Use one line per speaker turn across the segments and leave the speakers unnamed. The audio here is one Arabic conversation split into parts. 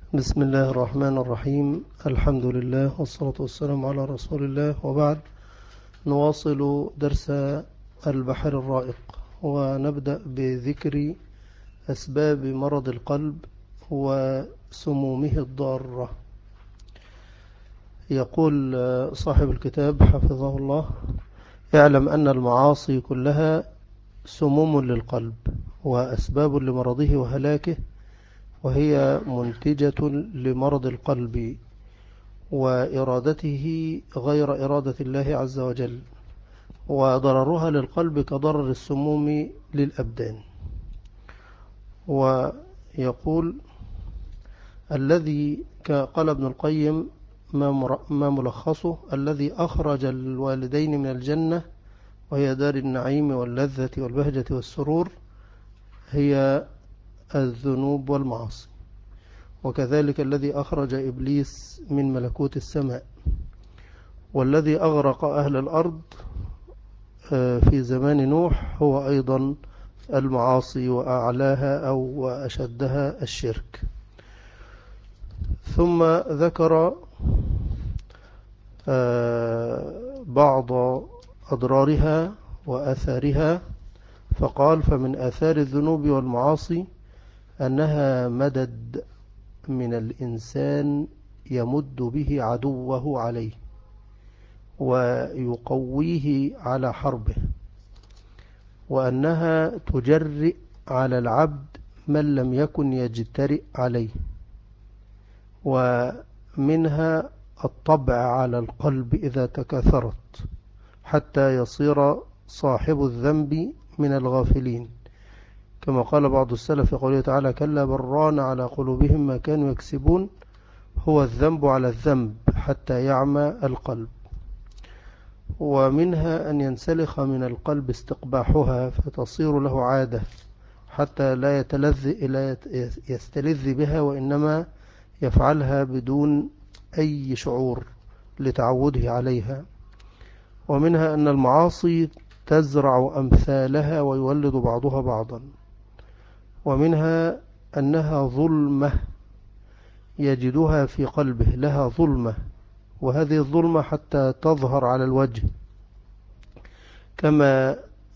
بسم الله الرحمن الرحيم. الحمد لله والصلاة والسلام على رسول الله، وبعد. نواصل درس البحر الرائق، ونبدأ بذكر أسباب مرض القلب وسمومه الضارة. يقول صاحب الكتاب حفظه الله: اعلم أن المعاصي كلها سموم للقلب وأسباب لمرضه وهلاكه، وهي منتجة لمرض القلب وإرادته غير إرادة الله عز وجل، وضررها للقلب كضرر السموم للأبدان. ويقول الذي قال ابن القيم ما ملخصه: الذي أخرج الوالدين من الجنة وهي دار النعيم واللذة والبهجة والسرور هي الذنوب والمعاصي، وكذلك الذي أخرج إبليس من ملكوت السماء، والذي أغرق أهل الأرض في زمان نوح هو أيضا المعاصي، وأعلاها أو أشدها الشرك. ثم ذكر بعض أضرارها وآثارها، فقال: فمن آثار الذنوب والمعاصي أنها مدد من الإنسان يمد به عدوه عليه ويقويه على حربه، وأنها تجرئ على العبد من لم يكن يجترئ عليه، ومنها الطبع على القلب إذا تكاثرت حتى يصير صاحب الذنب من الغافلين، كما قال بعض السلف في قوله تعالى: كلا بران على قلوبهم ما كانوا يكسبون. هو الذنب على الذنب حتى يعمى القلب. ومنها أن ينسلخ من القلب استقباحها فتصير له عادة حتى لا يستلذ بها، وإنما يفعلها بدون أي شعور لتعوده عليها. ومنها أن المعاصي تزرع أمثالها ويولد بعضها بعضا. ومنها أنها ظلمة يجدها في قلبه، لها ظلمة، وهذه الظلمة حتى تظهر على الوجه، كما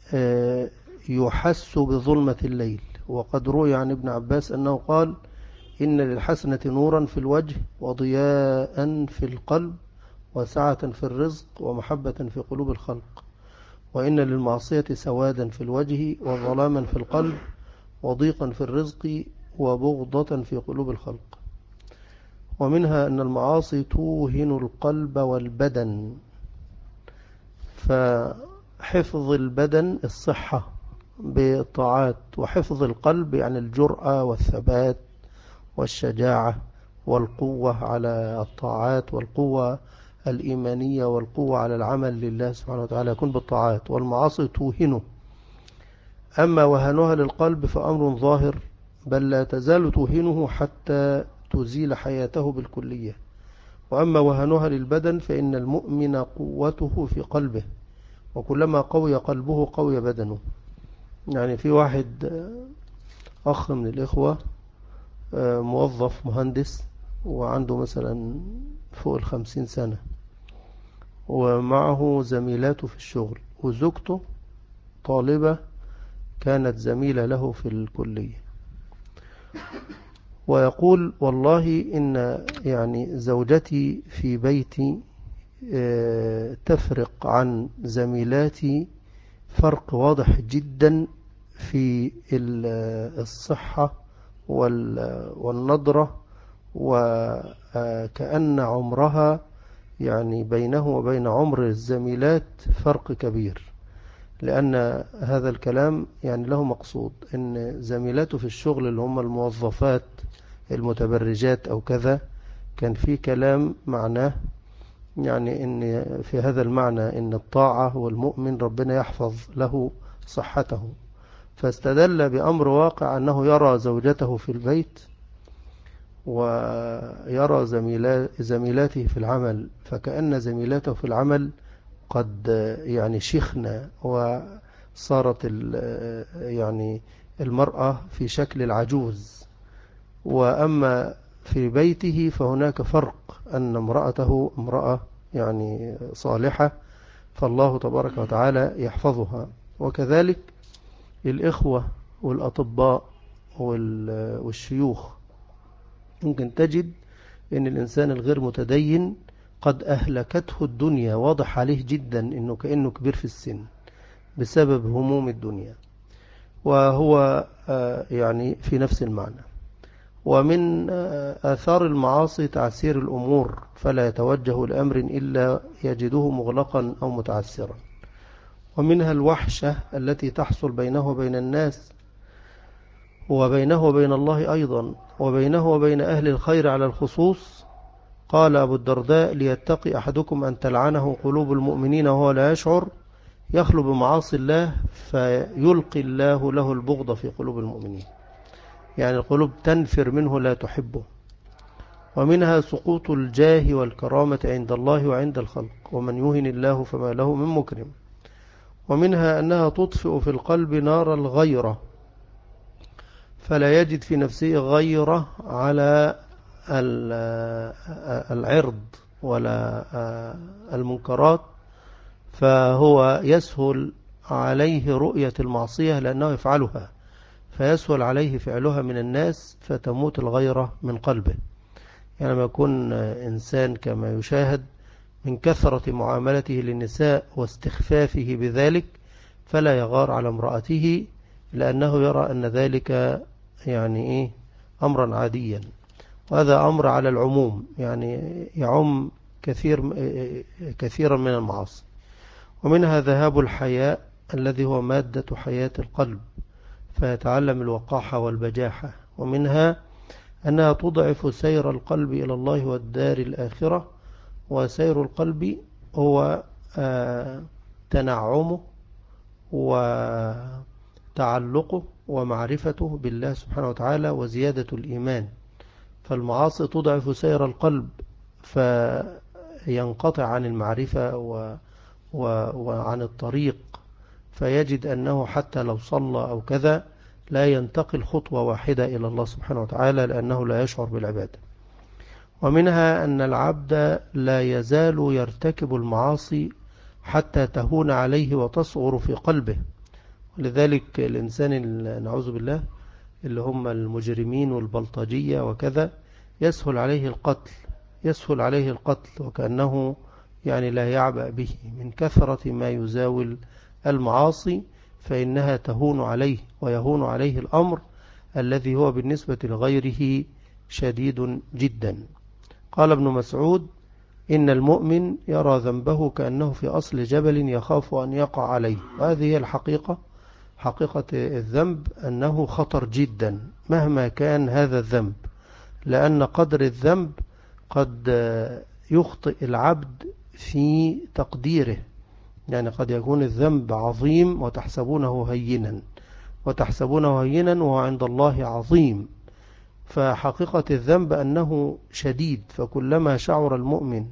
يحس بظلمة الليل. وقد روي عن ابن عباس أنه قال: إن للحسنة نورا في الوجه وضياء في القلب وسعة في الرزق ومحبة في قلوب الخلق، وإن للمعصية سوادا في الوجه وظلاما في القلب وضيقا في الرزق وبغضة في قلوب الخلق. ومنها أن المعاصي توهن القلب والبدن، فحفظ البدن الصحة بالطاعات، وحفظ القلب يعني الجرأة والثبات والشجاعة والقوة على الطاعات، والقوة الإيمانية والقوة على العمل لله سبحانه وتعالى يكون بالطاعات. والمعاصي توهنه. أما وهنها للقلب فأمر ظاهر، بل لا تزال توهنه حتى تزيل حياته بالكلية. وأما وهنها للبدن فإن المؤمن قوته في قلبه، وكلما قوي قلبه قوي بدنه. يعني في واحد أخ من الإخوة موظف مهندس، وعنده مثلا فوق 50 سنة، ومعه زميلاته في الشغل، وزوجته طالبة كانت زميلة له في الكلية. ويقول: والله إن يعني زوجتي في بيتي تفرق عن زميلاتي فرق واضح جدا في الصحة والنضرة، وكأن عمرها يعني بينه وبين عمر الزميلات فرق كبير. لأن هذا الكلام يعني له مقصود، إن زميلاته في الشغل اللي هم الموظفات المتبرجات أو كذا، كان في كلام معناه يعني إن في هذا المعنى إن الطاعة والمؤمن ربنا يحفظ له صحته. فاستدل بأمر واقع أنه يرى زوجته في البيت ويرى زميلاته في العمل، فكأن زميلاته في العمل قد يعني شيخنا، وصارت يعني المرأة في شكل العجوز. وأما في بيته فهناك فرق، أن امرأته امرأة يعني صالحة، فالله تبارك وتعالى يحفظها. وكذلك الإخوة والأطباء والشيوخ، ممكن تجد أن الإنسان الغير متدين قد أهلكته الدنيا، واضح عليه جدا أنه كأنه كبير في السن بسبب هموم الدنيا، وهو يعني في نفس المعنى. ومن آثار المعاصي تعسير الأمور، فلا يتوجه لأمر إلا يجده مغلقا أو متعسرا. ومنها الوحشة التي تحصل بينه وبين الناس، وبينه وبين الله أيضا، وبينه وبين أهل الخير على الخصوص. قال أبو الدرداء: ليتقي أحدكم أن تلعنه قلوب المؤمنين وهو لا يشعر، يخلو بمعاصي الله فيلقي الله له البغض في قلوب المؤمنين، يعني القلوب تنفر منه لا تحبه. ومنها سقوط الجاه والكرامة عند الله وعند الخلق، ومن يهن الله فما له من مكرم. ومنها أنها تطفئ في القلب نار الغيرة، فلا يجد في نفسه غيرة على العرض ولا المنكرات، فهو يسهل عليه رؤية المعصية لأنه يفعلها، فيسهل عليه فعلها من الناس، فتموت الغيرة من قلبه. يعني ما يكون إنسان كما يشاهد من كثرة معاملته للنساء واستخفافه بذلك، فلا يغار على امرأته، لأنه يرى أن ذلك يعني أمرا عاديا. وهذا أمر على العموم، يعني يعم كثيرا من المعاصي. ومنها ذهاب الحياء الذي هو مادة حياة القلب، فيتعلم الوقاحة والبجاحة. ومنها أنها تضعف سير القلب إلى الله والدار الآخرة، وسير القلب هو تنعمه وتعلقه ومعرفته بالله سبحانه وتعالى وزيادة الإيمان. فالمعاصي تضعف سير القلب، فينقطع عن المعرفة وعن الطريق، فيجد أنه حتى لو صلى أو كذا لا ينتقل خطوة واحدة إلى الله سبحانه وتعالى، لأنه لا يشعر بالعبادة. ومنها أن العبد لا يزال يرتكب المعاصي حتى تهون عليه وتصغر في قلبه. ولذلك الإنسان نعوذ بالله اللي هم المجرمين والبلطجية وكذا، يسهل عليه القتل، يسهل عليه القتل، وكأنه يعني لا يعبأ به من كثرة ما يزاول المعاصي، فإنها تهون عليه ويهون عليه الأمر الذي هو بالنسبة لغيره شديد جدا. قال ابن مسعود: إن المؤمن يرى ذنبه كأنه في أصل جبل يخاف أن يقع عليه. وهذه هي الحقيقة، حقيقة الذنب أنه خطر جدا مهما كان هذا الذنب، لأن قدر الذنب قد يخطئ العبد في تقديره. يعني قد يكون الذنب عظيم وتحسبونه هينا وهو عند الله عظيم. فحقيقة الذنب أنه شديد، فكلما شعر المؤمن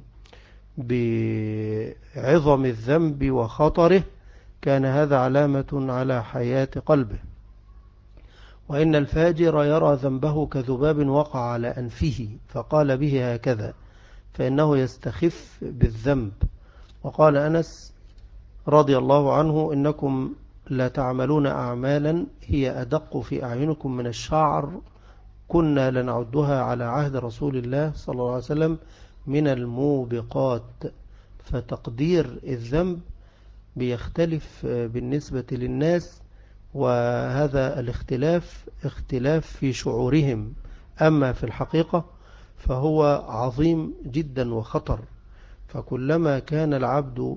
بعظم الذنب وخطره كان هذا علامة على حياة قلبه. وإن الفاجر يرى ذنبه كذباب وقع على أنفه فقال به هكذا، فإنه يستخف بالذنب. وقال أنس رضي الله عنه: إنكم لا تعملون أعمالا هي أدق في أعينكم من الشعر، كنا لنعدها على عهد رسول الله صلى الله عليه وسلم من الموبقات. فتقدير الذنب بيختلف بالنسبة للناس، وهذا الاختلاف اختلاف في شعورهم، أما في الحقيقة فهو عظيم جدا وخطر. فكلما كان العبد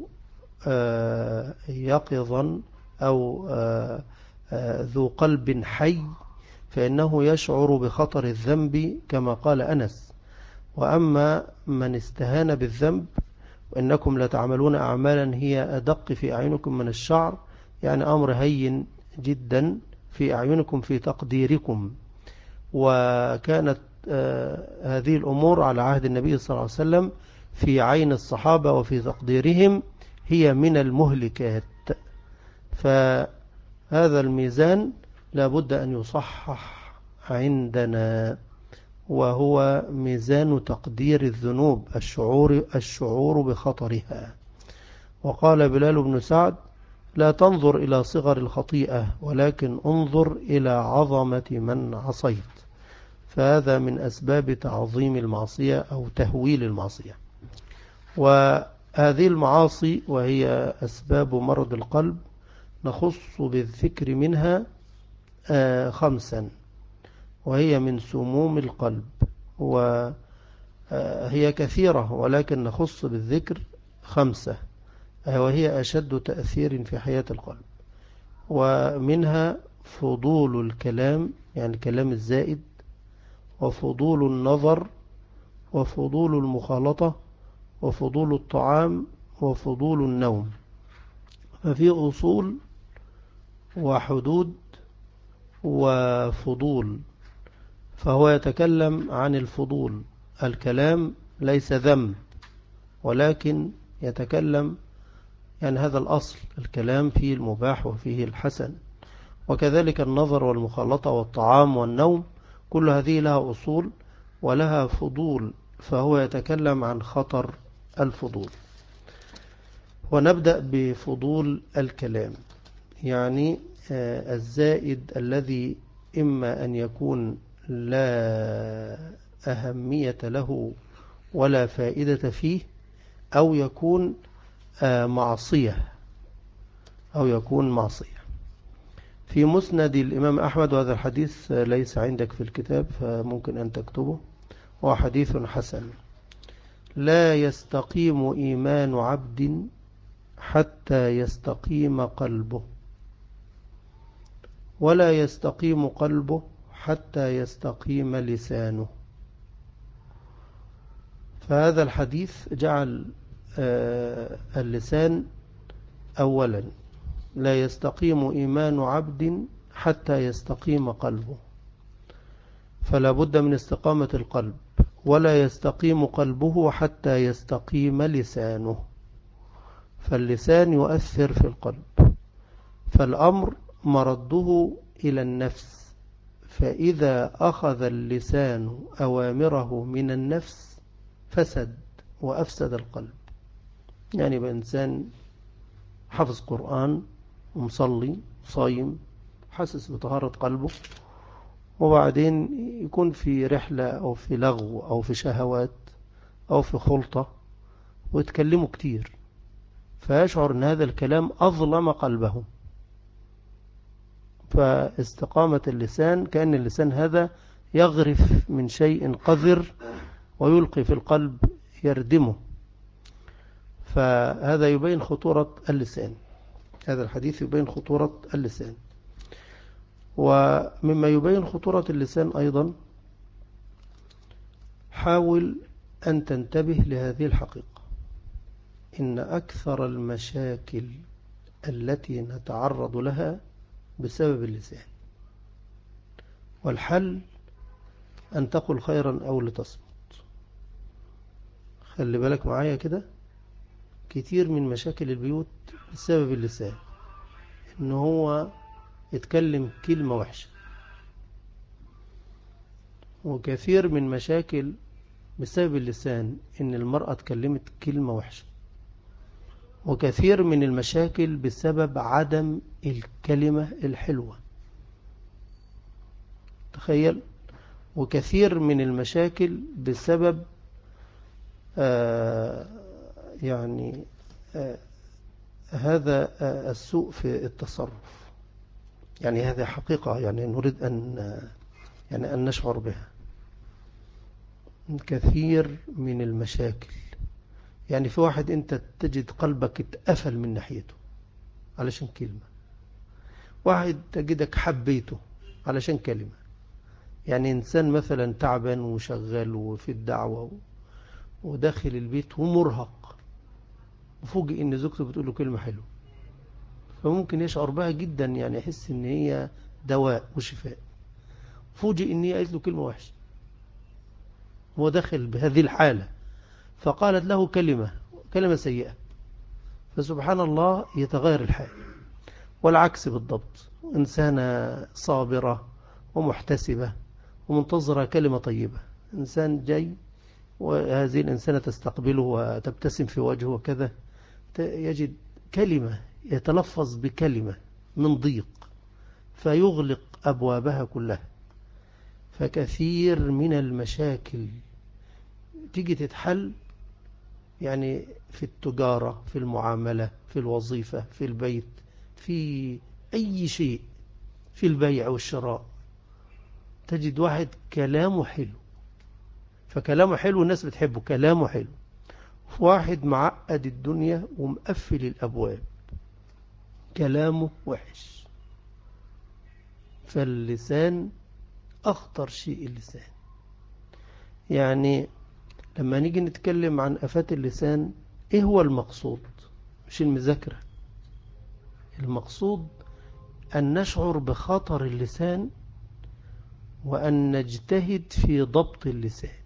يقظا أو ذو قلب حي فإنه يشعر بخطر الذنب كما قال أنس. وأما من استهان بالذنب: وإنكم لتعملون أعمالا هي أدق في أعينكم من الشعر، يعني أمر هين جدا في أعينكم في تقديركم. وكانت هذه الأمور على عهد النبي صلى الله عليه وسلم في عين الصحابة وفي تقديرهم هي من المهلكات. فهذا الميزان لابد أن يصحح عندنا. وهو ميزان تقدير الذنوب، الشعور بخطرها. وقال بلال بن سعد: لا تنظر إلى صغر الخطيئة، ولكن انظر إلى عظمة من عصيت. فهذا من أسباب تعظيم المعصية أو تهويل المعصية. وهذه المعاصي وهي أسباب مرض القلب نخص بالذكر منها 5، وهي من سموم القلب، وهي كثيرة ولكن نخص بالذكر 5، وهي أشد تأثير في حياة القلب. ومنها فضول الكلام، يعني الكلام الزائد، وفضول النظر، وفضول المخالطة، وفضول الطعام، وفضول النوم. ففي أصول وحدود وفضول. فهو يتكلم عن الفضول. الكلام ليس ذنب، ولكن يتكلم يعني هذا الأصل، الكلام فيه المباح وفيه الحسن. وكذلك النظر والمخالطة والطعام والنوم، كل هذه لها أصول ولها فضول، فهو يتكلم عن خطر الفضول. ونبدأ بفضول الكلام، يعني الزائد الذي إما أن يكون لا أهمية له ولا فائدة فيه، أو يكون معصية، في مسند الإمام أحمد، وهذا الحديث ليس عندك في الكتاب فممكن أن تكتبه، وهو حديث حسن: لا يستقيم إيمان عبد حتى يستقيم قلبه، ولا يستقيم قلبه حتى يستقيم لسانه. فهذا الحديث جعل اللسان أولا. لا يستقيم إيمان عبد حتى يستقيم قلبه، فلا بد من استقامة القلب، ولا يستقيم قلبه حتى يستقيم لسانه، فاللسان يؤثر في القلب، فالأمر مرده إلى النفس. فإذا أخذ اللسان أوامره من النفس فسد وأفسد القلب. يعني بإنسان حفظ قرآن ومصلي صايم حاسس بطهارة قلبه، وبعدين يكون في رحلة أو في لغو أو في شهوات أو في خلطة ويتكلموا كتير، فيشعر أن هذا الكلام أظلم قلبه. فاستقامة اللسان كأن اللسان هذا يغرف من شيء قذر ويلقي في القلب يردمه. فهذا يبين خطورة اللسان، هذا الحديث يبين خطورة اللسان. ومما يبين خطورة اللسان أيضا، حاول أن تنتبه لهذه الحقيقة: إن أكثر المشاكل التي نتعرض لها بسبب اللسان، والحل أن تقل خيرا أو لتصمت. خلي بالك معايا كده، كتير من مشاكل البيوت بسبب اللسان، إن هو يتكلم كلمة وحشة. وكثير من مشاكل بسبب اللسان إن المرأة اتكلمت كلمة وحشة. وكثير من المشاكل بسبب عدم الكلمة الحلوة، تخيل. وكثير من المشاكل بسبب يعني هذا السوء في التصرف. يعني هذه حقيقة، يعني نريد أن نشعر بها. كثير من المشاكل، يعني في واحد أنت تجد قلبك اتقفل من ناحيته علشان كلمة، واحد تجدك حبيته علشان كلمة. يعني إنسان مثلا تعبان وشغال وفي الدعوة وداخل البيت ومرهق، وفوجئ إن زوجته بتقول له كلمة حلوة، فممكن يشعر بها جدا، يعني يحس إن هي دواء وشفاء. فوجئ إن هي قالت له كلمة وحشة، هو داخل بهذه الحالة، فقالت له كلمة سيئة، فسبحان الله يتغير الحال. والعكس بالضبط، إنسانة صابرة ومحتسبة ومنتظرة كلمة طيبة، إنسان جاي وهذه الإنسانة تستقبله وتبتسم في وجهه وكذا، يجد كلمة يتلفظ بكلمة من ضيق فيغلق أبوابها كلها. فكثير من المشاكل تيجي تتحل يعني في التجارة، في المعاملة، في الوظيفة، في البيت، في أي شيء، في البيع والشراء، تجد واحد كلامه حلو، فكلامه حلو الناس بتحبه، كلامه حلو. واحد معقد الدنيا ومقفل الأبواب، كلامه وحش. فاللسان أخطر شيء اللسان. يعني لما نيجي نتكلم عن آفات اللسان، إيه هو المقصود؟ مش المذاكرة. المقصود أن نشعر بخطر اللسان وأن نجتهد في ضبط اللسان،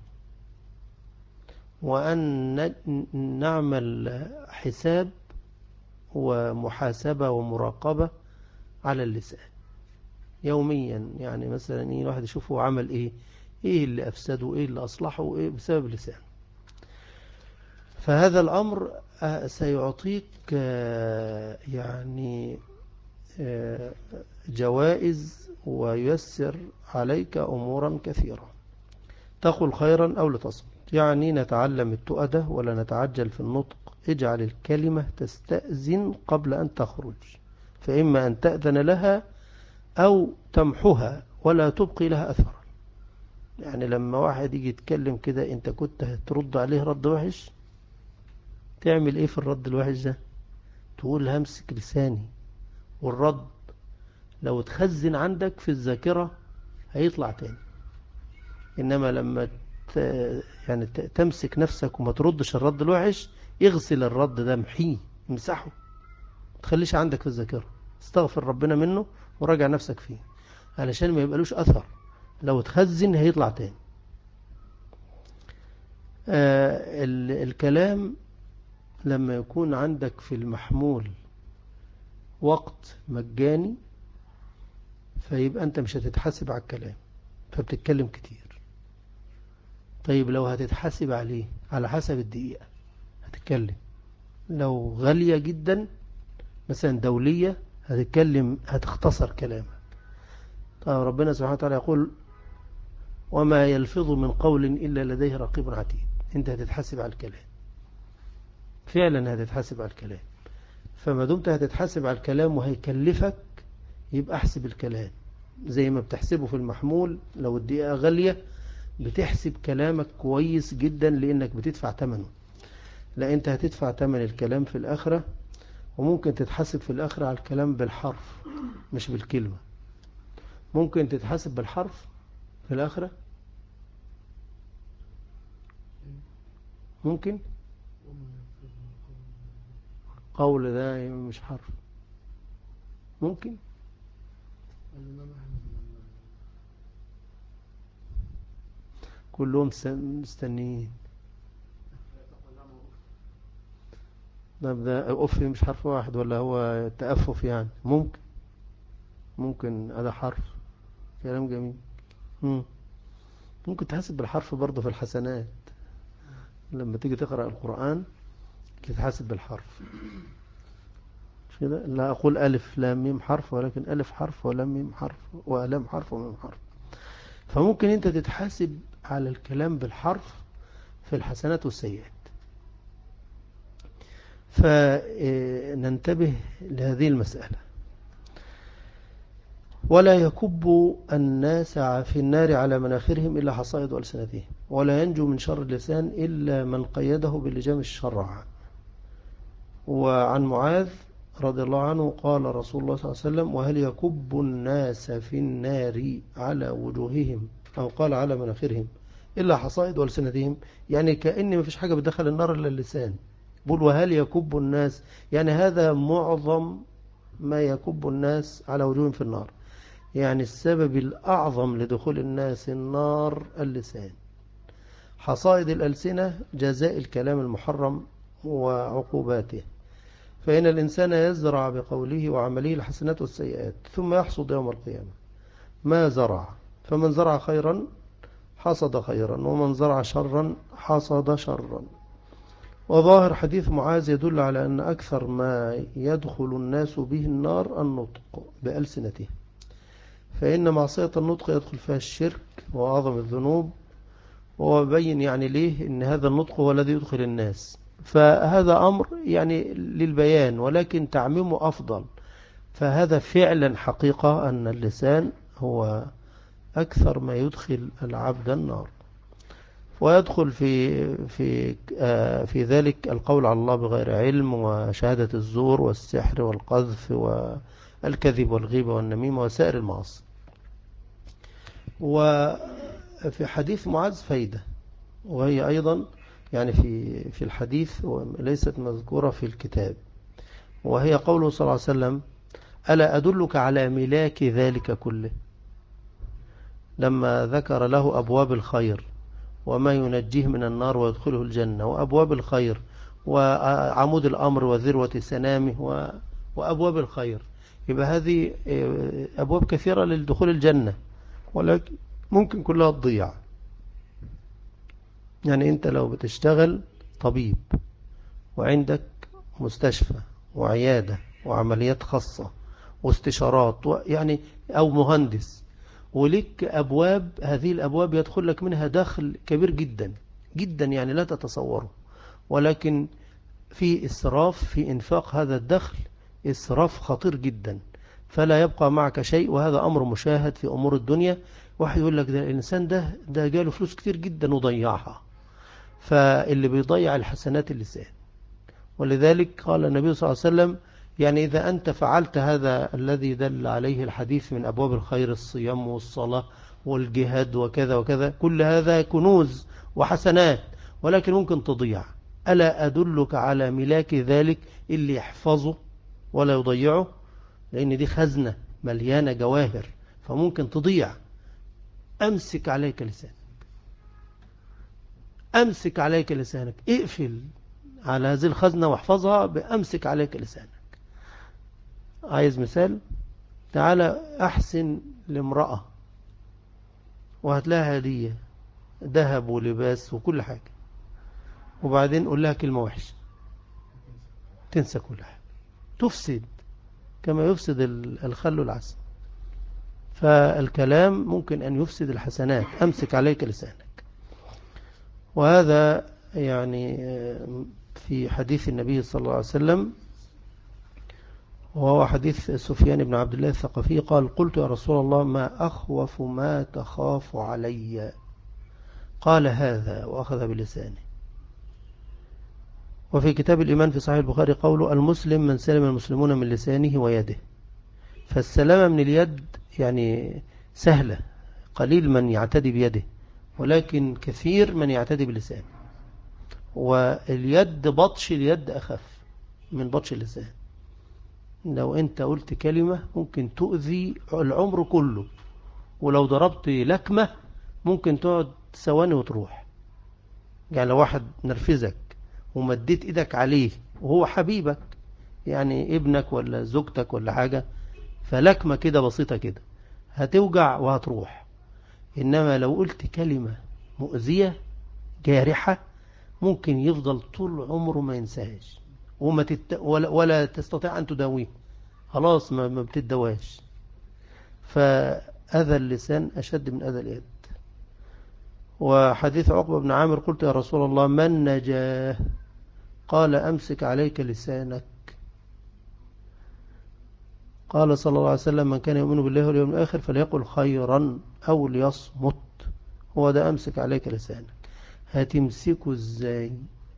وأن نعمل حساب ومحاسبة ومراقبة على اللسان يوميا. يعني مثلا الواحد يشوفه عمل ايه اللي أفسده، ايه اللي أصلحه، ايه بسبب اللسان. فهذا الأمر سيعطيك يعني جوائز ويسر عليك أمورا كثيرة. تقل خيرا أو لتصمت، يعني نتعلم التؤدة ولا نتعجل في النطق. اجعل الكلمة تستأذن قبل أن تخرج، فإما أن تأذن لها أو تمحها ولا تبقي لها أثرا. يعني لما واحد يجي يتكلم كده انت كنت هترد عليه رد وحش، تعمل ايه في الرد الوحش ده؟ تقول همسك لساني. والرد لو تخزن عندك في الذاكرة هيطلع تاني. إنما لما يعني تمسك نفسك وما تردش الرد الوحش، اغسل الرد ده، محيه، امسحه، ما تخليش عندك في الذاكرة. استغفر ربنا منه وراجع نفسك فيه علشان ما يبقالوش أثر. لو تخزن هيطلع تاني. الكلام لما يكون عندك في المحمول وقت مجاني فيبقى أنت مش هتتحاسب على الكلام، فبتتكلم كتير. طيب لو هتتحاسب عليه على حسب الدقيقة هتتكلم. لو غالية جدا مثلا دولية هتتكلم، هتختصر كلامك. طيب ربنا سبحانه وتعالى يقول وما يلفظ من قول إلا لديه رقيب عتيد. انت هتتحاسب على الكلام، فعلا هتتحاسب على الكلام. فما دمت هتتحاسب على الكلام وهيكلفك، يبقى احسب الكلام زي ما بتحسبه في المحمول. لو الدقيقة غالية بتحسب كلامك كويس جدا لأنك بتدفع ثمنه. لا، انت هتدفع ثمن الكلام في الآخرة، وممكن تتحاسب في الآخرة على الكلام بالحرف مش بالكلمة. ممكن تتحاسب بالحرف في الآخرة، ممكن قول ده مش حرف، ممكن. كلهم مستنيين. طب ده أف مش حرف واحد ولا هو تأفف؟ يعني ممكن هذا حرف. كلام جميل. ممكن تحسب بالحرف برضه في الحسنات. لما تيجي تقرأ القرآن تتحسب بالحرف، مش كده؟ لا أقول ألف لام ميم حرف، ولكن ألف حرف ولام ميم حرف ولام حرف وميم حرف. فممكن أنت تتحاسب على الكلام بالحرف في الحسنات والسيئات. فننتبه لهذه المسألة. ولا يكب الناس في النار على مناخرهم إلا حصائد ألسنتهم، ولا ينجو من شر اللسان إلا من قيده بلجام الشرع. وعن معاذ رضي الله عنه قال رسول الله صلى الله عليه وسلم وهل يكب الناس في النار على وجوههم أو قال على مناخرهم إلا حصائد ألسنتهم؟ يعني كأن ما فيش حاجة بتدخل النار إلا اللسان. بقول وهل يكب الناس، يعني هذا معظم ما يكب الناس على وجوههم في النار. يعني السبب الأعظم لدخول الناس النار اللسان. حصائد الألسنة جزاء الكلام المحرم وعقوباته. فإن الإنسان يزرع بقوله وعمله الحسنات والسيئات ثم يحصد يوم القيامة ما زرع. فمن زرع خيرا حصد خيرا، ومن زرع شرا حصد شرا. وظاهر حديث معاذ يدل على أن أكثر ما يدخل الناس به النار النطق بألسنته، فإن معصية النطق يدخل فيها الشرك وأعظم الذنوب، وهو بين يعني ليه إن هذا النطق هو الذي يدخل الناس. فهذا أمر يعني للبيان، ولكن تعميمه أفضل. فهذا فعلا حقيقة أن اللسان هو أكثر ما يدخل العبد النار. ويدخل في ذلك القول على الله بغير علم، وشهادة الزور، والسحر، والقذف، والكذب، والغيبة، والنميمة، وسائر المعاصي. وفي حديث معاذ فايدة، وهي أيضا يعني في الحديث وليست مذكورة في الكتاب، وهي قوله صلى الله عليه وسلم: ألا أدلك على ملاك ذلك كله، لما ذكر له أبواب الخير وما ينجيه من النار ويدخله الجنة، وأبواب الخير وعمود الأمر وذروة سنامه وأبواب الخير. يبقى هذه أبواب كثيرة للدخول الجنة، ولكن ممكن كلها تضيع. يعني أنت لو بتشتغل طبيب وعندك مستشفى وعيادة وعمليات خاصة واستشارات يعني أو مهندس، ولك أبواب، هذه الأبواب يدخل لك منها دخل كبير جدا جدا يعني لا تتصوره، ولكن في إسراف في إنفاق هذا الدخل، إسراف خطير جدا، فلا يبقى معك شيء. وهذا أمر مشاهد في أمور الدنيا. واحد يقول لك ده الإنسان ده جاله فلوس كتير جدا وضيعها، فاللي بيضيع الحسنات اللسان. ولذلك قال النبي صلى الله عليه وسلم: يعني إذا أنت فعلت هذا الذي دل عليه الحديث من أبواب الخير، الصيام والصلاة والجهاد وكذا وكذا، كل هذا كنوز وحسنات، ولكن ممكن تضيع. ألا أدلك على ملاك ذلك، اللي يحفظه ولا يضيعه، لأن دي خزنة مليانة جواهر فممكن تضيع. أمسك عليك لسانك، أمسك عليك لسانك، اقفل على هذه الخزنة واحفظها بأمسك عليك لسانك. عايز مثال؟ تعالى أحسن لامرأة وهات لها هدية، ذهب ولباس وكل حاجة، وبعدين قول لها كلمة وحشة، تنسى كل حاجة، تفسد كما يفسد الخل والعسل. فالكلام ممكن أن يفسد الحسنات. أمسك عليك لسانك. وهذا يعني في حديث النبي صلى الله عليه وسلم، وهو حديث سفيان بن عبد الله الثقفي قال: قلت يا رسول الله ما أخوف ما تخاف علي؟ قال: هذا، وأخذ بلسانه. وفي كتاب الإيمان في صحيح البخاري قوله: المسلم من سلم المسلمون من لسانه ويده. فالسلامة من اليد يعني سهلة، قليل من يعتدي بيده، ولكن كثير من يعتدي بلسانه. واليد، بطش اليد أخف من بطش اللسان. لو أنت قلت كلمة ممكن تؤذي العمر كله، ولو ضربت لكمة ممكن تقعد ثواني وتروح. يعني لو واحد نرفزك ومديت ايدك عليه وهو حبيبك، يعني ابنك ولا زوجتك ولا حاجة، فلكمة كده بسيطة كده هتوجع وهتروح. إنما لو قلت كلمة مؤذية جارحة ممكن يفضل طول عمره ما ينساهاش، ولا تستطيع أن تداويه، خلاص ما بتدواش. فأذى اللسان أشد من أذى اليد. وحديث عقبة بن عامر: قلت يا رسول الله من نجاه؟ قال: أمسك عليك لسانك. قال صلى الله عليه وسلم: من كان يؤمن بالله واليوم الآخر فليقل خيرا أو ليصمت. هو ده أمسك عليك لسانك. هتمسكه ازاي؟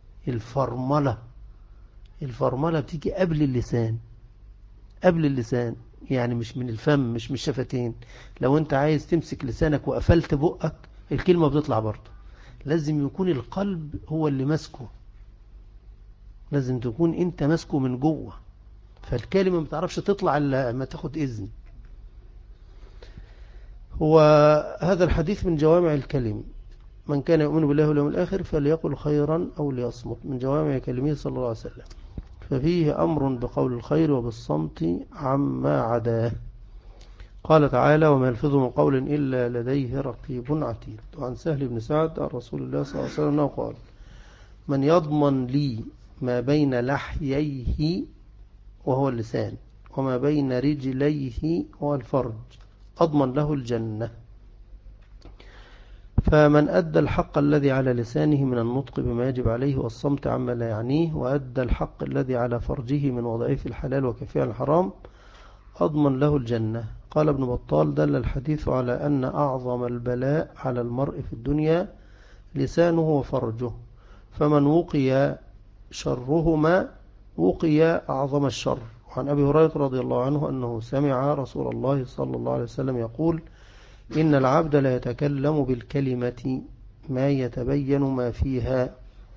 الفرملة بتيجي قبل اللسان، قبل اللسان، يعني مش من الفم، مش من الشفتين. لو انت عايز تمسك لسانك وقفلت بقك الكلمة بتطلع برضه. لازم يكون القلب هو اللي ماسكه، لازم تكون انت ماسكه من جوه، فالكلمة ما تعرفش تطلع الا ما تاخد إذن. وهذا الحديث من جوامع الكلم: من كان يؤمن بالله واليوم الآخر فليقل خيرا أو ليصمت، من جوامع كلمه صلى الله عليه وسلم. ففيه أمر بقول الخير وبالصمت عما عداه. قال تعالى وما يلفظ من قول إلا لديه رقيب عتيد. وعن سهل بن سعد عن رسول الله صلى الله عليه وسلم أنه قال من يضمن لي ما بين لحييه وهو اللسان وما بين رجليه وهو الفرج أضمن له الجنة. فمن أدى الحق الذي على لسانه من النطق بما يجب عليه والصمت عما لا يعنيه وأدى الحق الذي على فرجه من وضعه في الحلال وكفيه الحرام أضمن له الجنة. قال ابن بطال دل الحديث على أن أعظم البلاء على المرء في الدنيا لسانه وفرجه، فمن وقي شرهما وقي أعظم الشر. وعن أبي هريرة رضي الله عنه أنه سمع رسول الله صلى الله عليه وسلم يقول إن العبد لا يتكلم بالكلمة ما يتبين ما فيها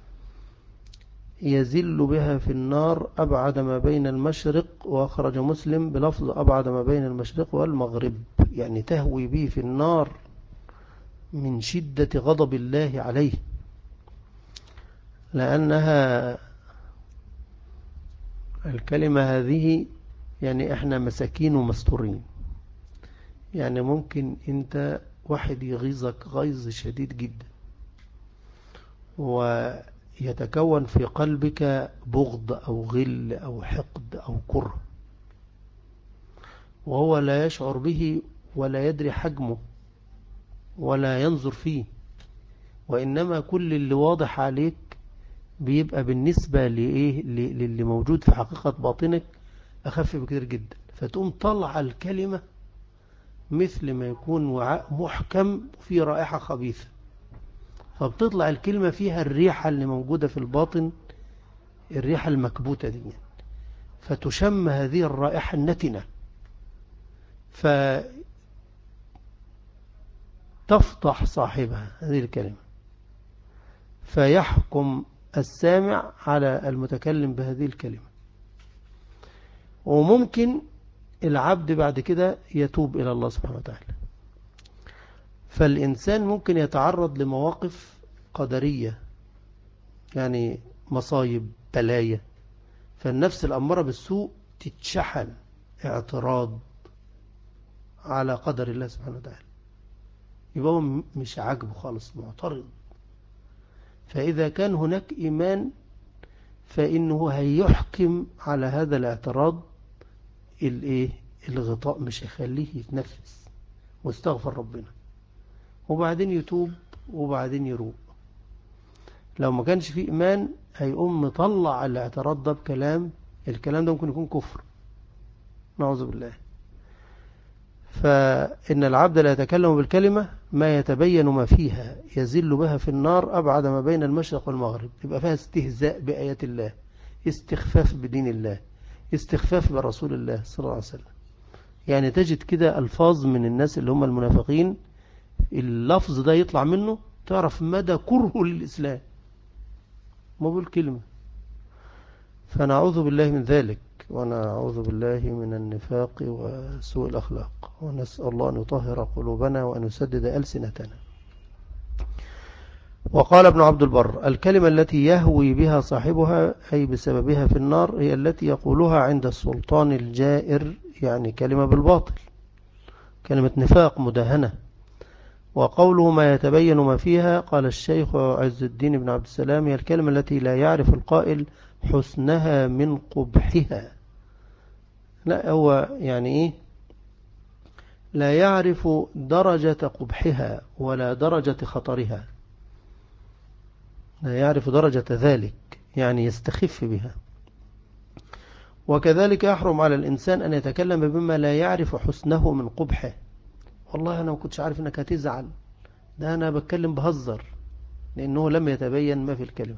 يزل بها في النار أبعد ما بين المشرق، وأخرج مسلم بلفظ أبعد ما بين المشرق والمغرب، يعني تهوي به في النار من شدة غضب الله عليه، لأنها الكلمة هذه يعني إحنا مساكين ومستورين. يعني ممكن أنت واحد يغيظك غيظ شديد جدا ويتكون في قلبك بغض أو غل أو حقد أو كره، وهو لا يشعر به ولا يدري حجمه ولا ينظر فيه، وإنما كل اللي واضح عليك بيبقى بالنسبة للي موجود في حقيقة باطنك أخف بكثير جدا، فتقوم طلع الكلمة مثل ما يكون وعاء محكم فيه رائحة خبيثة، فبتطلع الكلمة فيها الريحة اللي موجودة في الباطن، الريحة المكبوتة دي، فتشم هذه الرائحة النتنة فتفضح صاحبها هذه الكلمة، فيحكم السامع على المتكلم بهذه الكلمة. وممكن العبد بعد كده يتوب إلى الله سبحانه وتعالى. فالإنسان ممكن يتعرض لمواقف قدرية، يعني مصايب بلايا، فالنفس الأمارة بالسوء تتشحن اعتراض على قدر الله سبحانه وتعالى، يبقى هو مش عاجبه خالص، معترض. فإذا كان هناك إيمان فإنه هيحكم على هذا الاعتراض الغطاء، مش هيخليه يتنفس واستغفر ربنا، وبعدين يتوب وبعدين يروق. لو ما كانش فيه إيمان هيقوم مطلع الاعتراض ده بكلام، الكلام ده ممكن يكون كفر، نعوذ بالله. فإن العبد لا يتكلم بالكلمة ما يتبين ما فيها يزل بها في النار أبعد ما بين المشرق والمغرب، يبقى فيها استهزاء بآيات الله، استخفاف بدين الله، استخفاف برسول الله صلى الله عليه وسلم. يعني تجد كده ألفاظ من الناس اللي هم المنافقين، اللفظ ده يطلع منه تعرف مدى كرهه للإسلام، ما بالكلمة. فنعوذ بالله من ذلك، ونعوذ بالله من النفاق وسوء الأخلاق، ونسأل الله أن يطهر قلوبنا وأن يسدد ألسنتنا. وقال ابن عبد البر الكلمة التي يهوي بها صاحبها أي بسببها في النار هي التي يقولها عند السلطان الجائر، يعني كلمة بالباطل، كلمة نفاق مداهنة. وقوله ما يتبين ما فيها، قال الشيخ عز الدين بن عبد السلام هي الكلمة التي لا يعرف القائل حسنها من قبحها. لا، هو يعني إيه؟ لا يعرف درجة قبحها ولا درجة خطرها، لا يعرف درجة ذلك، يعني يستخف بها. وكذلك يحرم على الإنسان أن يتكلم بما لا يعرف حسنه من قبحه. والله أنا ما كنتش عارف أنك هتزعل، ده أنا بتكلم بهزر، لأنه لم يتبين ما في الكلمة.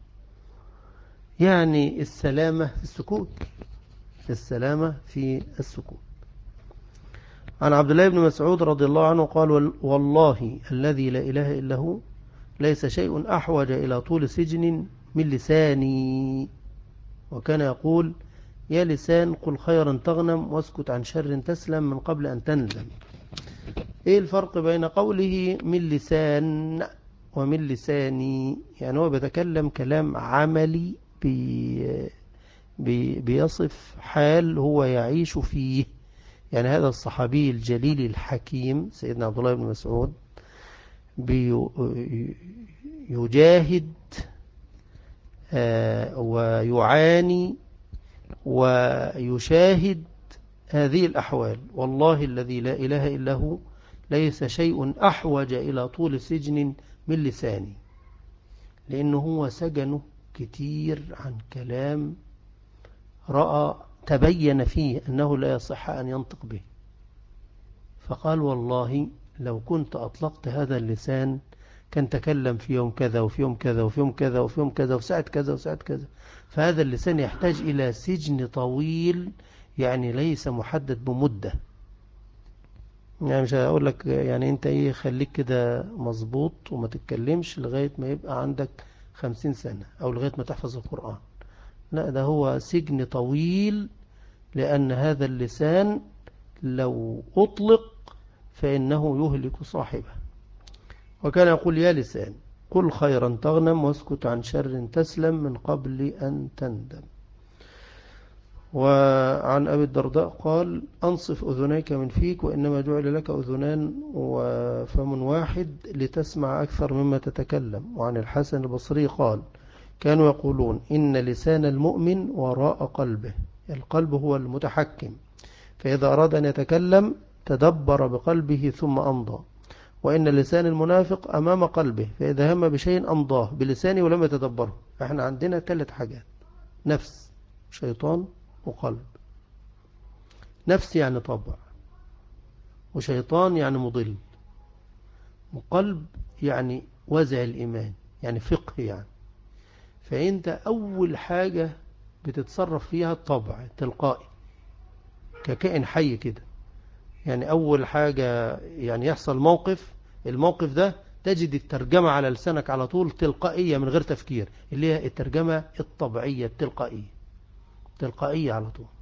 يعني السلامة في السكوت، السلامة في السكوت. عن عبد الله بن مسعود رضي الله عنه قال والله الذي لا إله إلا هو ليس شيء أحوج إلى طول سجن من لساني. وكان يقول يا لسان قل خيرا تغنم واسكت عن شر تسلم من قبل أن تندم. إيه الفرق بين قوله من لسان ومن لساني؟ يعني هو بيتكلم كلام عملي بيصف حال هو يعيش فيه، يعني هذا الصحابي الجليل الحكيم سيدنا عبد الله بن مسعود يجاهد ويعاني ويشاهد هذه الأحوال. والله الذي لا إله إلا هو ليس شيء أحوج إلى طول سجن من لساني، لأنه هو سجنه كتير عن كلام رأى تبين فيه أنه لا يصح أن ينطق به، فقال والله لو كنت أطلقت هذا اللسان كان تكلم في يوم كذا وفي يوم كذا وفي يوم كذا وفي يوم كذا وفي ساعة كذا وساعة كذا. فهذا اللسان يحتاج إلى سجن طويل، يعني ليس محدد بمدة. يعني مش هقول لك يعني انت ايه خليك كده مظبوط وما تتكلمش لغاية ما يبقى عندك 50 سنة او لغاية ما تحفظ القرآن. لا، ده هو سجن طويل، لأن هذا اللسان لو أطلق فإنه يهلك صاحبه. وكان يقول يا لسان قل خيرا تغنم واسكت عن شر تسلم من قبل أن تندم. وعن أبي الدرداء قال أنصف أذنيك من فيك وإنما جعل لك أذنان وفم واحد لتسمع أكثر مما تتكلم. وعن الحسن البصري قال كانوا يقولون إن لسان المؤمن وراء قلبه، القلب هو المتحكم، فإذا أراد أن يتكلم تدبر بقلبه ثم أمضى، وإن لسان المنافق أمام قلبه، فإذا هم بشيء أمضاه بلسانه ولم يتدبره. احنا عندنا 3 حاجات: نفس، شيطان، وقلب. نفس يعني طبع، وشيطان يعني مضل، وقلب يعني وازع الإيمان، يعني فقه يعني. فأنت أول حاجة بتتصرف فيها الطبع تلقائي ككائن حي كده. يعني أول حاجة يعني يحصل الموقف ده تجد الترجمة على لسانك على طول تلقائية من غير تفكير، اللي هي الترجمة الطبيعية التلقائية، تلقائية على طول.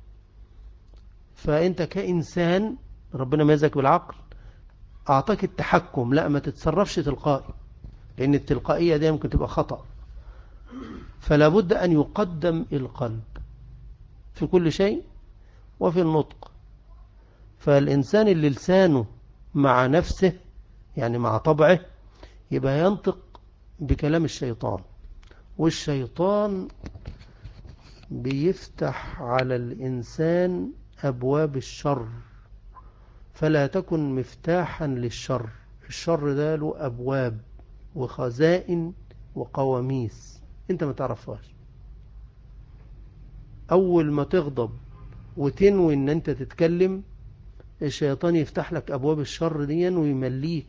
فأنت كإنسان ربنا ميزك بالعقل، أعطاك التحكم، لا ما تتصرفش تلقائي، لأن التلقائية دي ممكن تبقى خطأ. فلا بد أن يقدم القلب في كل شيء وفي النطق. فالإنسان اللي لسانه مع نفسه يعني مع طبعه يبقى ينطق بكلام الشيطان، والشيطان بيفتح على الإنسان أبواب الشر، فلا تكن مفتاحا للشر. الشر ده له أبواب وخزائن وقواميس انت ما تعرفهاش. أول ما تغضب وتنوي ان انت تتكلم، الشيطان يفتح لك أبواب الشر دي ويمليك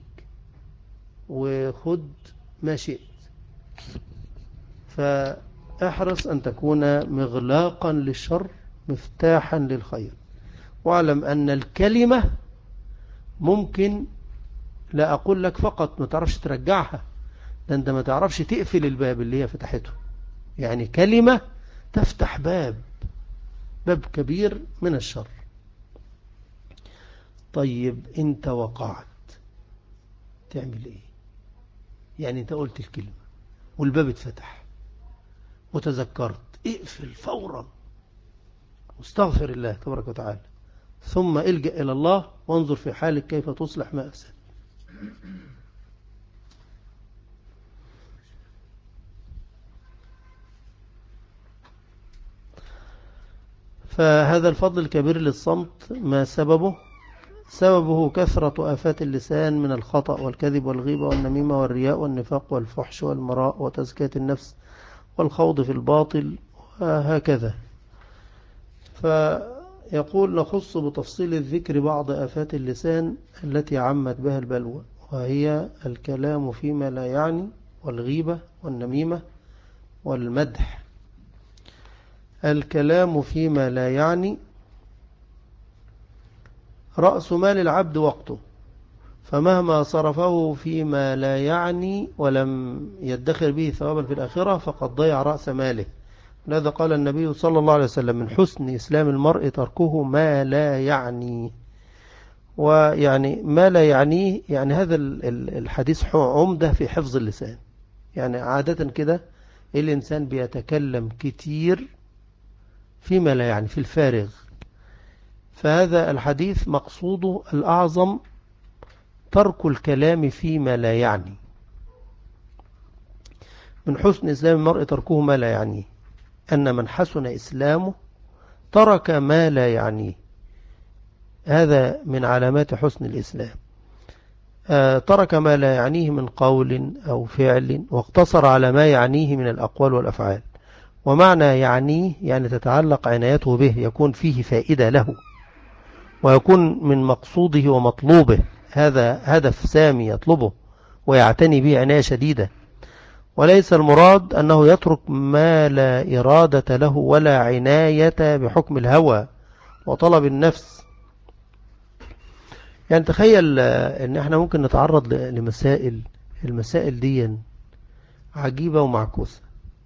وخد ما شئت. فاحرص أن تكون مغلاقا للشر مفتاحا للخير. واعلم أن الكلمة ممكن، لا أقول لك فقط ما تعرفش ترجعها، ده أنت ما تعرفش تقفل الباب اللي هي فتحته. يعني كلمة تفتح باب كبير من الشر. طيب أنت وقعت تعمل إيه؟ يعني أنت قلت الكلمة والباب اتفتح وتذكرت، اقفل فورا واستغفر الله تبارك وتعالى، ثم الجأ إلى الله وانظر في حالك كيف تصلح ما أفسد. فهذا الفضل الكبير للصمت ما سببه؟ سببه كثرة آفات اللسان من الخطأ والكذب والغيبة والنميمة والرياء والنفاق والفحش والمراء وتزكية النفس والخوض في الباطل وهكذا. فيقول نخص بتفصيل الذكر بعض آفات اللسان التي عمت بها البلوى، وهي الكلام فيما لا يعني، والغيبة والنميمة والمدح. الكلام فيما لا يعني رأس مال العبد وقته، فمهما صرفه فيما لا يعني ولم يدخر به ثوابا في الآخرة فقد ضيع رأس ماله. لذا قال النبي صلى الله عليه وسلم من حسن إسلام المرء تركه ما لا يعني. ويعني ما لا يعنيه، يعني هذا الحديث عمدة في حفظ اللسان. يعني عادة كده الإنسان بيتكلم كتير فيما لا يعني، في الفارغ، فهذا الحديث مقصوده الأعظم ترك الكلام فيما لا يعني. من حسن إسلام المرء تركه ما لا يعنيه، أن من حسن إسلامه ترك ما لا يعنيه، هذا من علامات حسن الإسلام. ترك ما لا يعنيه من قول أو فعل واقتصر على ما يعنيه من الأقوال والأفعال. ومعنى يعنيه يعني تتعلق عنايته به، يكون فيه فائدة له ويكون من مقصوده ومطلوبه، هذا هدف سامي يطلبه ويعتني به عناية شديدة. وليس المراد أنه يترك ما لا إرادة له ولا عناية بحكم الهوى وطلب النفس. يعني تخيل ان احنا ممكن نتعرض لمسائل، المسائل دي عجيبة ومعكوسة،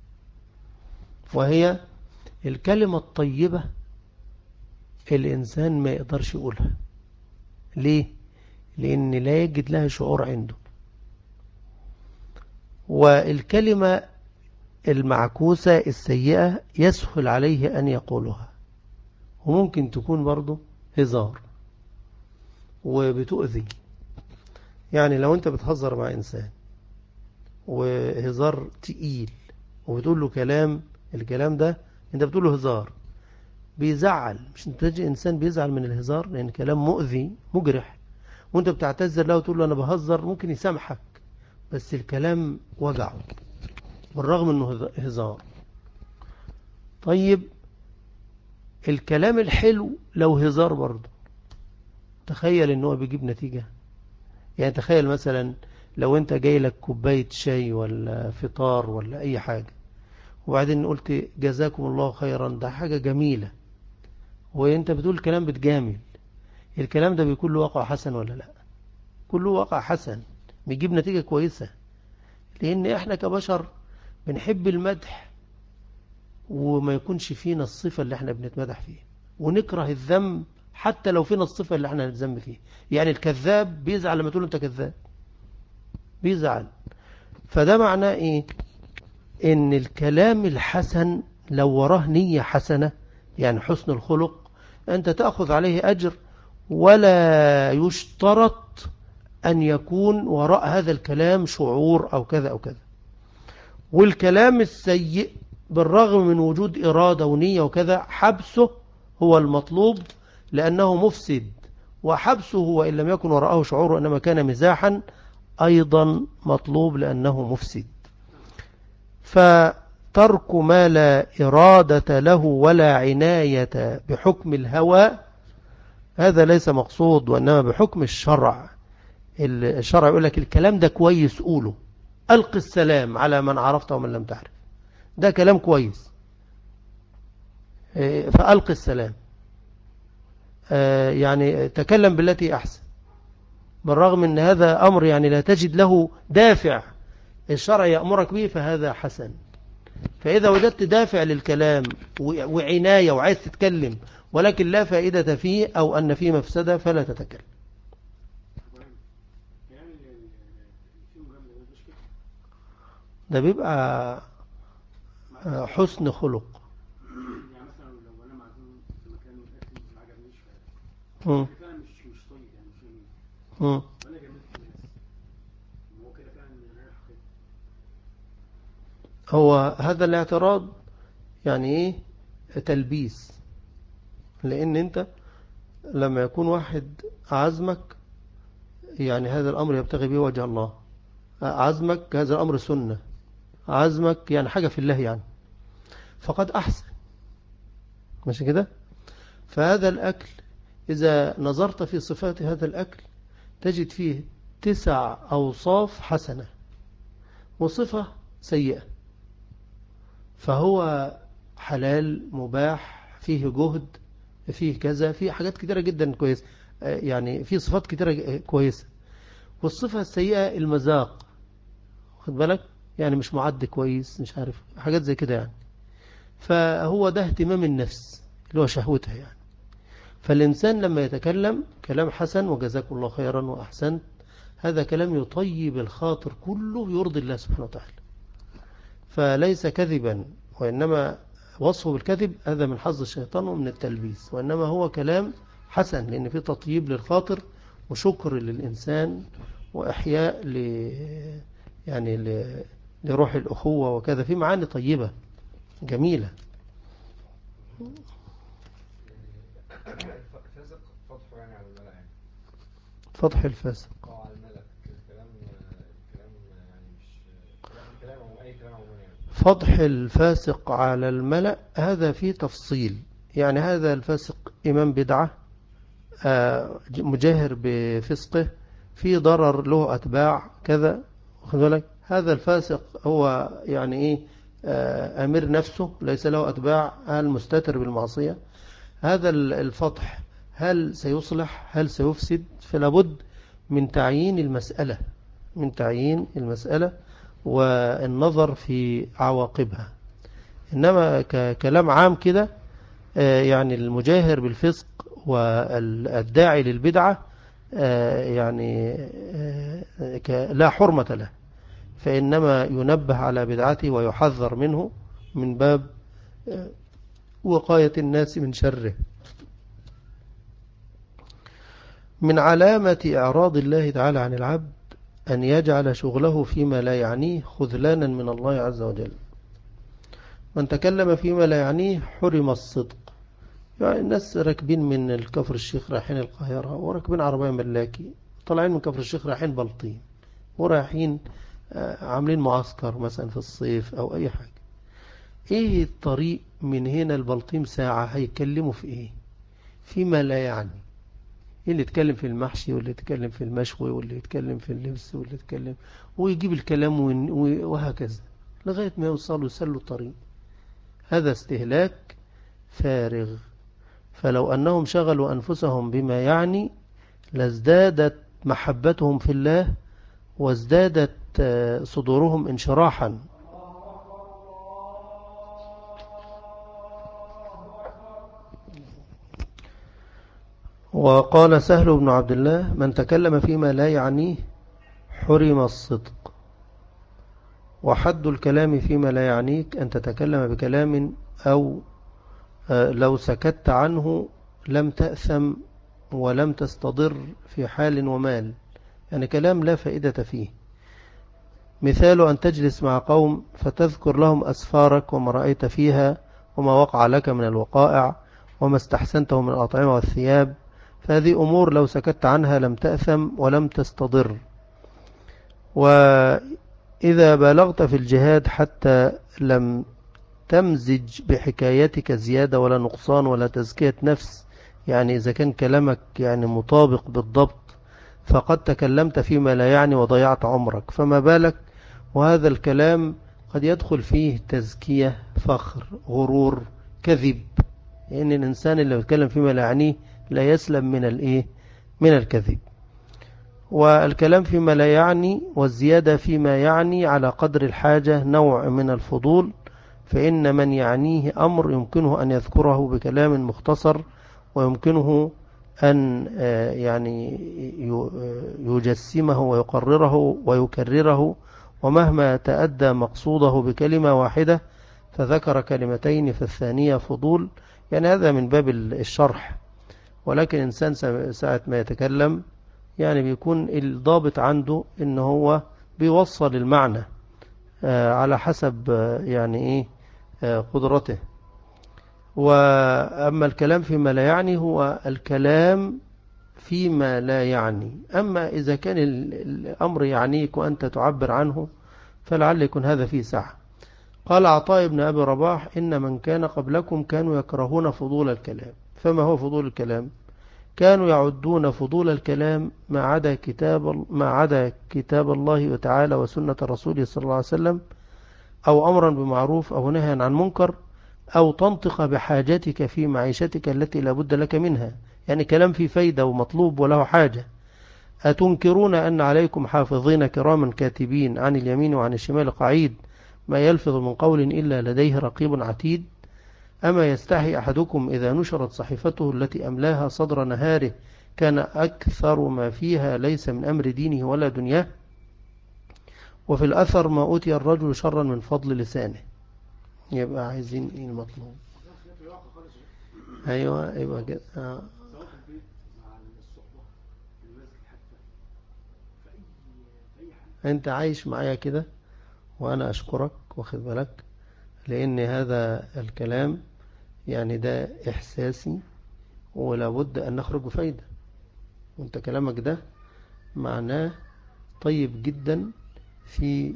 وهي الكلمة الطيبة الإنسان ما يقدرش يقولها. ليه؟ لأن لا يجد لها شعور عنده. والكلمة المعكوسة السيئة يسهل عليه أن يقولها، وممكن تكون برضو هزار وبتؤذي. يعني لو أنت بتهزر مع إنسان وهزار تقيل وبتقول له كلام، الكلام ده أنت بتقول له هزار بيزعل، مش انت تجي إنسان بيزعل من الهزار لأن كلام مؤذي مجرح، وانت بتعتذر له وتقول له أنا بهزر، ممكن يسامحك، بس الكلام وجعه بالرغم أنه هزار. طيب الكلام الحلو لو هزار برضه، تخيل أنه بيجيب نتيجة. يعني تخيل مثلا لو انت جاي لك كوباية شاي ولا فطار ولا أي حاجة، وبعدين قلت جزاكم الله خيرا، ده حاجة جميلة، وانت بتقول كلام بتجامل، الكلام ده بيكون له واقع حسن ولا لا؟ كله واقع حسن، بيجيب نتيجة كويسة. لأن احنا كبشر بنحب المدح وما يكونش فينا الصفة اللي احنا بنتمدح فيها، ونكره الذم حتى لو فينا الصفة اللي احنا نتذم فيها. يعني الكذاب بيزعل لما تقول انت كذاب، بيزعل. فده معناه ايه؟ ان الكلام الحسن لو وراه نية حسنة، يعني حسن الخلق، انت تأخذ عليه أجر، ولا يشترط أن يكون وراء هذا الكلام شعور أو كذا أو كذا. والكلام السيء بالرغم من وجود إرادة ونية وكذا، حبسه هو المطلوب لأنه مفسد، وحبسه وإن لم يكن وراءه شعور وإنما كان مزاحا أيضا مطلوب لأنه مفسد. فترك ما لا إرادة له ولا عناية بحكم الهوى هذا ليس مقصود، وإنما بحكم الشرع. الشرع يقول لك الكلام ده كويس قوله، ألق السلام على من عرفت ومن لم تعرف، ده كلام كويس، فألق السلام، يعني تكلم بالتي أحسن، بالرغم أن هذا أمر يعني لا تجد له دافع الشرع يأمرك به، فهذا حسن. فإذا وجدت دافع للكلام وعناية وعايز تتكلم ولكن لا فائدة فيه أو أن فيه مفسدة فلا تتكلم. ده بيبقى حسن خلق. يعني مثلا لو انا معزوم في مكان والاكل ما عجبنيش، فعلا مش طيب، يعني مش جميل، وانا جملت الناس، هو كده فعلا هو هذا الاعتراض يعني ايه؟ تلبيس. لان انت لما يكون واحد عزمك، يعني هذا الامر يبتغي به وجه الله، عزمك هذا الامر سنة، عزمك يعني حاجة في الله، يعني فقد احسن، ماشي كده. فهذا الأكل إذا نظرت في صفات هذا الأكل تجد فيه 9 أوصاف حسنة وصفة سيئة، فهو حلال مباح فيه جهد فيه كذا، فيه حاجات كتيرة جدا كويسة، يعني فيه صفات كتيرة كويسة. والصفة السيئة المذاق، خد بالك، يعني مش معد كويس، مش عارف حاجات زي كده يعني. فهو ده اهتمام النفس اللي هو شهوتها يعني. فالإنسان لما يتكلم كلام حسن وجزاك الله خيرا وأحسنت، هذا كلام يطيب الخاطر كله، يرضي الله سبحانه وتعالى، فليس كذبا، وإنما وصفه بالكذب هذا من حظ الشيطان ومن التلبيس، وإنما هو كلام حسن، لأن في تطيب للخاطر وشكر للإنسان وإحياء يعني لروح الأخوة وكذا، في معاني طيبة جميلة.
الفاسق فتحه يعني على الملأ، يعني
فتح الفاسق
على الملأ الكلام يعني مش كلام أو أي كلام عموما يعني.
فتح الفاسق على الملأ هذا فيه تفصيل، يعني هذا الفاسق إمام بدعة مجاهر بفسقه، في ضرر له أتباع كذا، واخد بالك؟ هذا الفاسق هو يعني إيه أمير نفسه ليس له أتباع، هل مستتر بالمعصية؟ هذا الفتح هل سيصلح هل سيفسد؟ فلا بد من تعيين المسألة، من تعيين المسألة والنظر في عواقبها. إنما ككلام عام كده يعني المجاهر بالفسق والداعي للبدعة يعني لا حرمة له، فإنما ينبه على بدعته ويحذر منه من باب وقاية الناس من شره. من علامة إعراض الله تعالى عن العبد أن يجعل شغله فيما لا يعنيه خذلانا من الله عز وجل. من تكلم فيما لا يعنيه حرم الصدق. يعني الناس راكبين من الكفر الشيخ رايحين القاهرة، وراكبين عربية ملاكي، طالعين من كفر الشيخ رايحين بلطيم، ورايحين عاملين معسكر مثلا في الصيف أو أي حاجة. إيه الطريق من هنا البلطيم ساعة، هيتكلموا في إيه؟ فيما لا يعني. اللي يتكلم في المحشي، واللي يتكلم في المشوي، واللي يتكلم في اللبس، واللي يتكلم ويجيب الكلام وهكذا لغاية ما يوصلوا يسلوا الطريق. هذا استهلاك فارغ. فلو أنهم شغلوا أنفسهم بما يعني لازدادت محبتهم في الله، وازدادت صدورهم انشراحا. وقال سهل بن عبد الله: من تكلم فيما لا يعنيه حرم الصدق. وحد الكلام فيما لا يعنيك أن تتكلم بكلام أو لو سكت عنه لم تأثم ولم تستضر في حال ومال، يعني كلام لا فائدة فيه. مثال أن تجلس مع قوم فتذكر لهم أسفارك وما رأيت فيها وما وقع لك من الوقائع وما استحسنته من الأطعمة والثياب، فهذه أمور لو سكت عنها لم تأثم ولم تستضر. وإذا بلغت في الجهاد حتى لم تمزج بحكايتك زيادة ولا نقصان ولا تزكية نفس، يعني إذا كان كلامك يعني مطابق بالضبط فقد تكلمت فيما لا يعني وضيعت عمرك، فما بالك وهذا الكلام قد يدخل فيه تزكية، فخر، غرور، كذب، لأن الإنسان اللي يتكلم فيما لا يعنيه لا يسلم من الإيه؟ من الكذب. والكلام فيما لا يعني والزيادة فيما يعني على قدر الحاجة نوع من الفضول، فإن من يعنيه أمر يمكنه أن يذكره بكلام مختصر، ويمكنه أن يعني يجسمه ويقرره ويكرره، ومهما تأدى مقصوده بكلمة واحدة فذكر كلمتين فالثانية فضول، يعني هذا من باب الشرح. ولكن إنسان ساعة ما يتكلم يعني بيكون الضابط عنده إن هو بيوصل المعنى على حسب يعني إيه قدرته. وأما الكلام فيما لا يعني هو الكلام فيما لا يعني. أما إذا كان الأمر يعنيك وأنت تعبر عنه فلعل يكون هذا فيه سعة. قال عطاء بن أبي رباح: إن من كان قبلكم كانوا يكرهون فضول الكلام. فما هو فضول الكلام؟ كانوا يعدون فضول الكلام ما عدا كتاب الله تعالى وسنة رسوله صلى الله عليه وسلم، أو أمرا بمعروف أو نهيا عن منكر، أو تنطق بحاجتك في معيشتك التي لا بد لك منها، يعني كلام فيه فايدة ومطلوب وله حاجة. أتنكرون أن عليكم حافظين كراما كاتبين عن اليمين وعن الشمال قعيد ما يلفظ من قول إلا لديه رقيب عتيد؟ أما يستحي أحدكم إذا نشرت صحيفته التي أملاها صدر نهاره كان أكثر ما فيها ليس من أمر دينه ولا دنياه؟ وفي الأثر: ما أوتي الرجل شرا من فضل لسانه. يبقى عايزين إيه المطلوب؟ أيوة كده أنت عايش معايا كده وأنا أشكرك، واخد بالك، لأن هذا الكلام يعني ده إحساسي، ولا بد أن نخرج بفايدة. وأنت كلامك ده معناه طيب جدا، في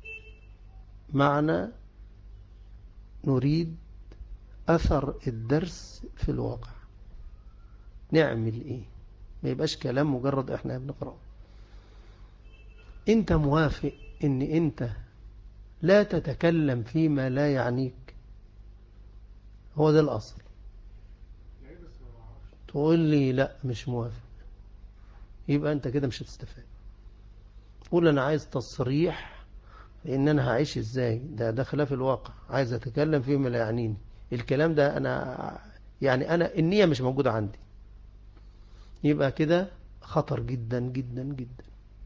معنى نريد أثر الدرس في الواقع. نعمل إيه؟ ما يبقاش كلام مجرد إحنا بنقرأه. أنت موافق إن أنت لا تتكلم فيما لا يعنيك؟ هو ده الأصل. تقول لي لا مش موافق، يبقى أنت كده مش هتستفاد. قول أنا عايز تصريح إن أنا هعيش إزاي، ده خلاف الواقع، عايز أتكلم فيما لا يعنيني. الكلام ده أنا النية مش موجودة عندي، يبقى كده خطر جدا جدا جدا،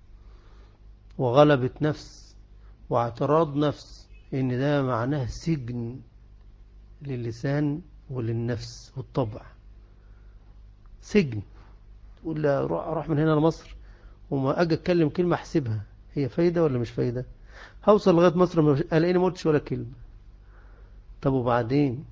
وغلبة نفس واعتراض نفس، إن ده معناه سجن للسان وللنفس والطبع. سجن. تقول لي أروح من هنا لمصر وما أجي أتكلم كلمة أحسبها هي فايدة ولا مش فايدة؟ هوصل لغاية مصر ألاقيني ما قلتش ولا كلمة. طب وبعدين؟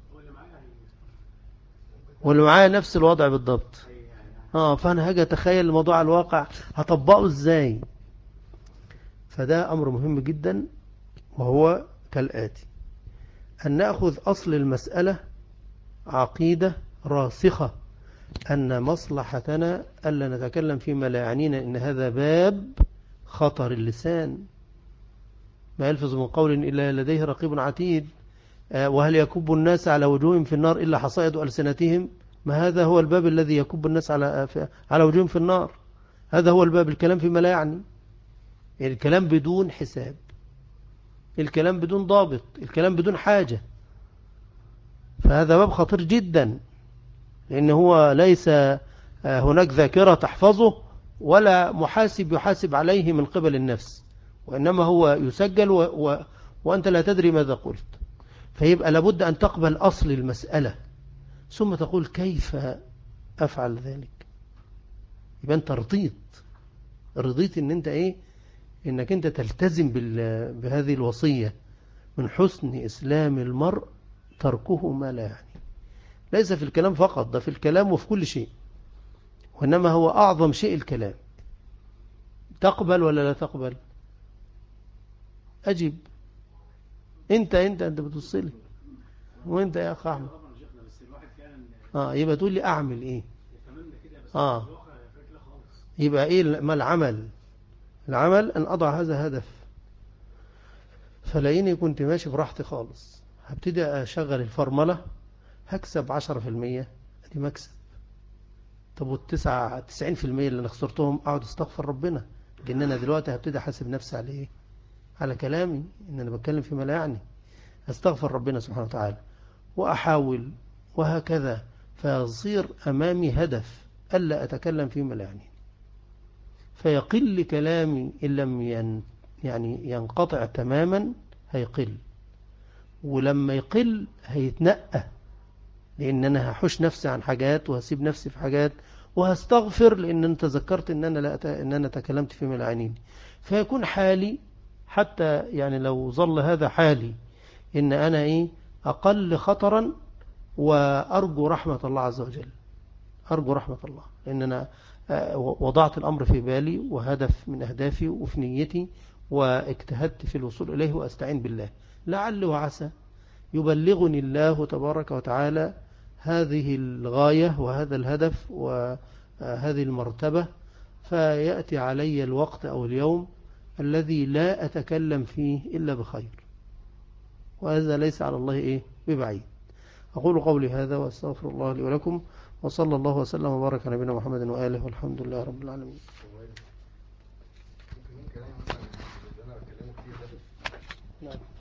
واللي معايا نفس الوضع بالضبط. فأنا هاجي أتخيل الموضوع على الواقع هطبقه إزاي؟ فده أمر مهم جدا، وهو كالآتي: أن نأخذ أصل المسألة عقيدة راسخة، أن مصلحتنا ألا نتكلم فيما لا يعنينا، إن هذا باب خطر اللسان، ما يلفظ من قول إلا لديه رقيب عتيد. وهل يكب الناس على وجوههم في النار إلا حصائد ألسنتهم؟ ما هذا هو الباب الذي يكب الناس على وجوههم في النار. هذا هو الباب، الكلام فيما لا يعني، الكلام بدون حساب، الكلام بدون ضابط، الكلام بدون حاجة. فهذا باب خطير جدا، لأن هو ليس هناك ذاكرة تحفظه ولا محاسب يحاسب عليه من قبل النفس، وإنما هو يسجل وأنت لا تدري ماذا قلت. فيبقى لابد أن تقبل أصل المسألة ثم تقول كيف أفعل ذلك. يبقى أنت رضيت إن أنت إيه، إنك أنت تلتزم بهذه الوصية: من حسن إسلام المرء تركه ما لا يعني. ليس في الكلام فقط، ده في الكلام وفي كل شيء، وإنما هو أعظم شيء الكلام. تقبل ولا لا تقبل؟ أجب. أنت بتصلي، وأنت يا أخ أحمد يبقى تقول لي أعمل إيه. يبقى إيه ما العمل أن أضع هذا هدف. فلاقيني كنت ماشي براحتي خالص، هبتدي أشغل الفرملة، هكسب 10%، دي مكسب. طب 90% اللي أنا خسرتهم أقعد استغفر ربنا، لأن أنا دلوقتي هبتدي أحاسب نفسي على إيه؟ على كلامي، إن أنا بتكلم فيما لا يعني. أستغفر ربنا سبحانه وتعالى وأحاول، وهكذا، فيصير أمامي هدف ألا أتكلم فيما لا يعني. فيقل كلامي إن لم يعني ينقطع تماما، هيقل، ولما يقل هيتنقى، لأن أنا هحوش نفسي عن حاجات وهسيب نفسي في حاجات، وهستغفر لأن أنا تذكرت إن أنا تكلمت فيما لا يعنيني. فيكون حالي، حتى يعني لو ظل هذا حالي، إن أنا أقل خطرا، وأرجو رحمة الله عز وجل، أرجو رحمة الله، لأن أنا وضعت الأمر في بالي وهدف من أهدافي وفي نيتي، واجتهدت في الوصول إليه، وأستعين بالله لعل وعسى يبلغني الله تبارك وتعالى هذه الغاية وهذا الهدف وهذه المرتبة، فيأتي علي الوقت أو اليوم الذي لا أتكلم فيه إلا بخير، وهذا ليس على الله ببعيد. أقول قولي هذا وأستغفر الله لي ولكم، وصلى الله وسلم وبارك على نبينا محمد وآله، والحمد لله رب العالمين.
ممكن كلام مثلا اللي انا بكلمه فيه ده.
نعم.